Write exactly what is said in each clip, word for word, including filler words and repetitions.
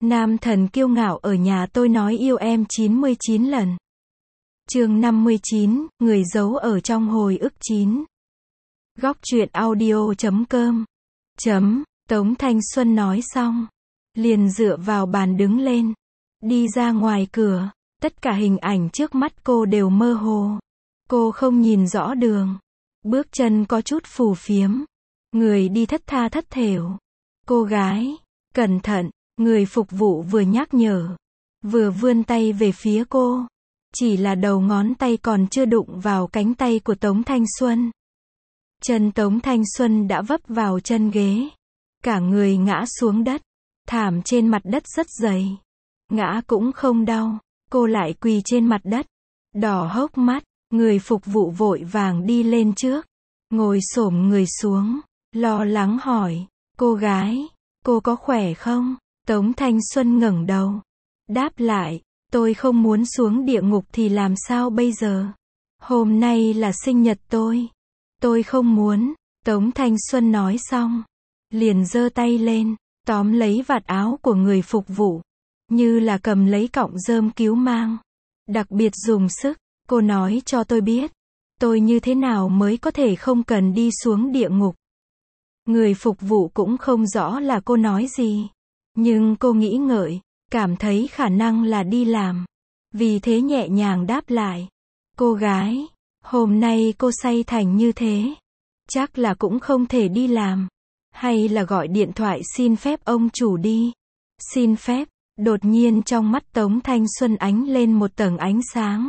Nam thần kiêu ngạo ở nhà tôi nói yêu em chín mươi chín lần. Chương năm mươi chín, người giấu ở trong hồi ức chín. Góc truyện audio chấm com. Chấm, Tống Thanh Xuân nói xong, liền dựa vào bàn đứng lên, đi ra ngoài cửa. Tất cả hình ảnh trước mắt cô đều mơ hồ. Cô không nhìn rõ đường. Bước chân có chút phù phiếm. Người đi thất tha thất thểu. Cô gái, cẩn thận, người phục vụ vừa nhắc nhở, vừa vươn tay về phía cô. Chỉ là đầu ngón tay còn chưa đụng vào cánh tay của Tống Thanh Xuân. Chân Tống Thanh Xuân đã vấp vào chân ghế. Cả người ngã xuống đất. Thảm trên mặt đất rất dày. Ngã cũng không đau. Cô lại quỳ trên mặt đất. Đỏ hốc mắt. Người phục vụ vội vàng đi lên trước. Ngồi xổm người xuống. Lo lắng hỏi. Cô gái, cô có khỏe không? Tống Thanh Xuân ngẩng đầu. Đáp lại. Tôi không muốn xuống địa ngục thì làm sao bây giờ? Hôm nay là sinh nhật tôi. Tôi không muốn. Tống Thanh Xuân nói xong. Liền giơ tay lên. Tóm lấy vạt áo của người phục vụ. Như là cầm lấy cọng rơm cứu mang. Đặc biệt dùng sức. Cô nói cho tôi biết. Tôi như thế nào mới có thể không cần đi xuống địa ngục. Người phục vụ cũng không rõ là cô nói gì. Nhưng cô nghĩ ngợi. Cảm thấy khả năng là đi làm. Vì thế nhẹ nhàng đáp lại. Cô gái, hôm nay cô say thành như thế. Chắc là cũng không thể đi làm. Hay là gọi điện thoại xin phép ông chủ đi. Xin phép, đột nhiên trong mắt Tống Thanh Xuân ánh lên một tầng ánh sáng.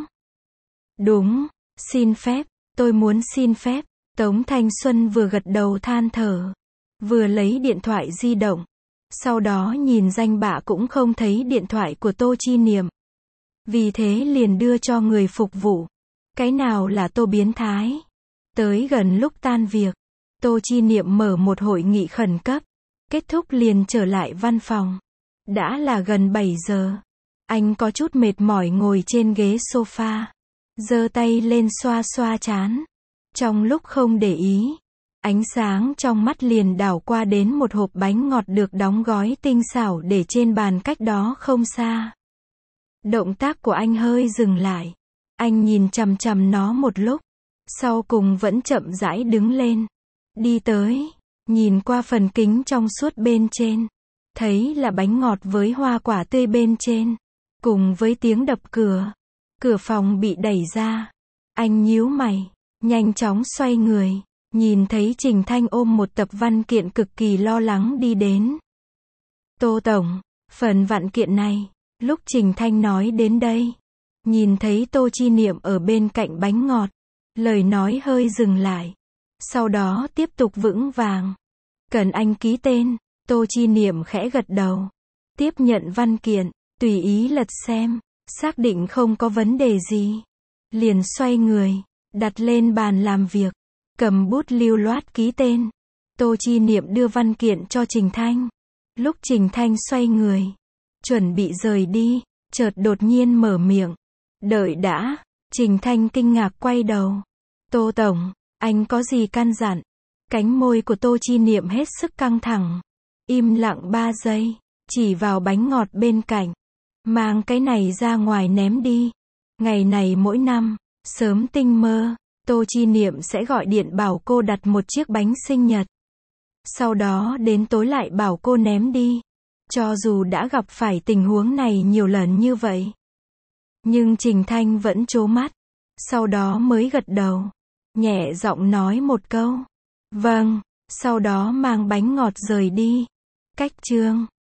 Đúng, xin phép, tôi muốn xin phép. Tống Thanh Xuân vừa gật đầu than thở. Vừa lấy điện thoại di động. Sau đó nhìn danh bạ cũng không thấy điện thoại của Tô Chi Niệm. Vì thế liền đưa cho người phục vụ. Cái nào là Tô biến thái? Tới gần lúc tan việc, Tô Chi Niệm mở một hội nghị khẩn cấp. Kết thúc liền trở lại văn phòng. Đã là gần bảy giờ. Anh có chút mệt mỏi ngồi trên ghế sofa. Giơ tay lên xoa xoa trán. Trong lúc không để ý, ánh sáng trong mắt liền đảo qua đến một hộp bánh ngọt được đóng gói tinh xảo để trên bàn cách đó không xa. Động tác của anh hơi dừng lại. Anh nhìn chằm chằm nó một lúc. Sau cùng vẫn chậm rãi đứng lên. Đi tới. Nhìn qua phần kính trong suốt bên trên. Thấy là bánh ngọt với hoa quả tươi bên trên. Cùng với tiếng đập cửa. Cửa phòng bị đẩy ra. Anh nhíu mày. Nhanh chóng xoay người. Nhìn thấy Trình Thanh ôm một tập văn kiện cực kỳ lo lắng đi đến. Tô Tổng, phần văn kiện này. Lúc Trình Thanh nói đến đây. Nhìn thấy Tô Chi Niệm ở bên cạnh bánh ngọt. Lời nói hơi dừng lại. Sau đó tiếp tục vững vàng. Cần anh ký tên. Tô Chi Niệm khẽ gật đầu. Tiếp nhận văn kiện. Tùy ý lật xem. Xác định không có vấn đề gì. Liền xoay người. Đặt lên bàn làm việc. Cầm bút lưu loát ký tên. Tô Chi Niệm đưa văn kiện cho Trình Thanh. Lúc Trình Thanh xoay người. Chuẩn bị rời đi. Chợt đột nhiên mở miệng. Đợi đã. Trình Thanh kinh ngạc quay đầu. Tô Tổng, anh có gì căn dặn? Cánh môi của Tô Chi Niệm hết sức căng thẳng. Im lặng ba giây. Chỉ vào bánh ngọt bên cạnh. Mang cái này ra ngoài ném đi. Ngày này mỗi năm. Sớm tinh mơ. Tô Chi Niệm sẽ gọi điện bảo cô đặt một chiếc bánh sinh nhật. Sau đó đến tối lại bảo cô ném đi. Cho dù đã gặp phải tình huống này nhiều lần như vậy. Nhưng Trình Thanh vẫn trố mắt. Sau đó mới gật đầu. Nhẹ giọng nói một câu. Vâng. Sau đó mang bánh ngọt rời đi. Cách chương.